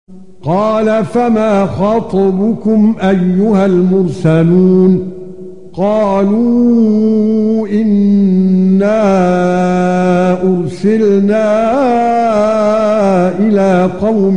قال فما خطبكم أيها المرسلون قالوا إنا أرسلنا إلى قوم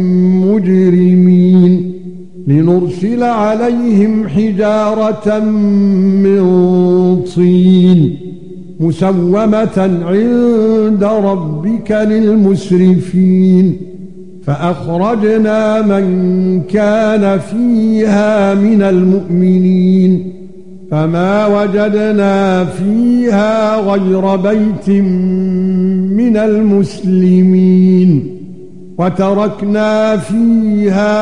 مجرمين لنرسل عليهم حجارة من طين مسومة عند ربك للمسرفين فأخرجنا من كان فيها من المؤمنين فما وجدنا فيها غير بيت من المسلمين وتركنا فيها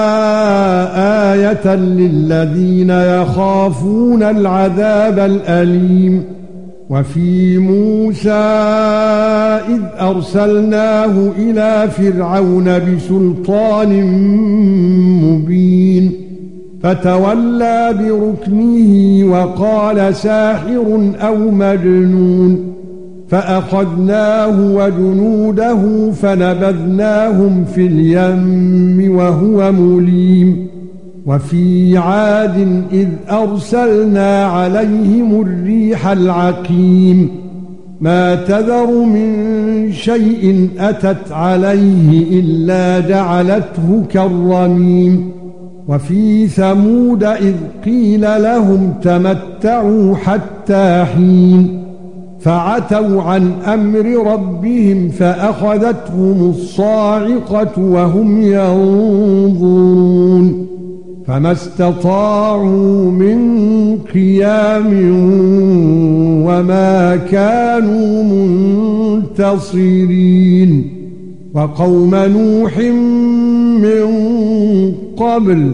آية للذين يخافون العذاب الأليم وفي موسى إذ أرسلناه إلى فرعون بسلطان مبين فتولى بركنه وقال ساحر أو مجنون فأخذناه وجنوده فنبذناهم في اليم وهو مليم وفي عاد إذ أرسلنا عليهم الريح العقيم ما تذر من شيء أتت عليه إلا جعلته كالرميم وفي ثمود إذ قيل لهم تمتعوا حتى حين فعتوا عن أمر ربهم فأخذتهم الصاعقة وهم ينظرون فما استطاعوا من قيام وما كانوا منتصرين وقوم نوح من قبل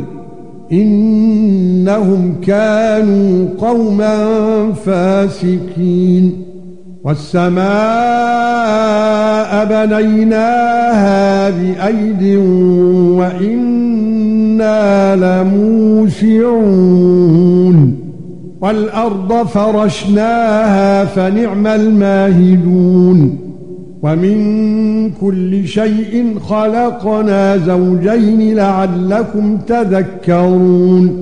إنهم كانوا قوما فاسقين والسماء بنيناها بأيد وإنا لموسعون والأرض فرشناها فنعم الماهدون ومن كل شيء خلقنا زوجين لعلكم تذكرون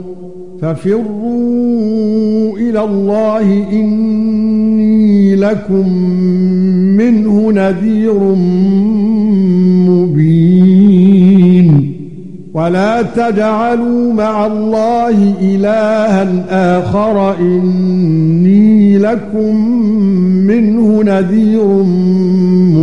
ففروا إلى الله إني لكم منه نذير مبين ولا تجعلوا مع الله إلها آخر إني لكم منه نذير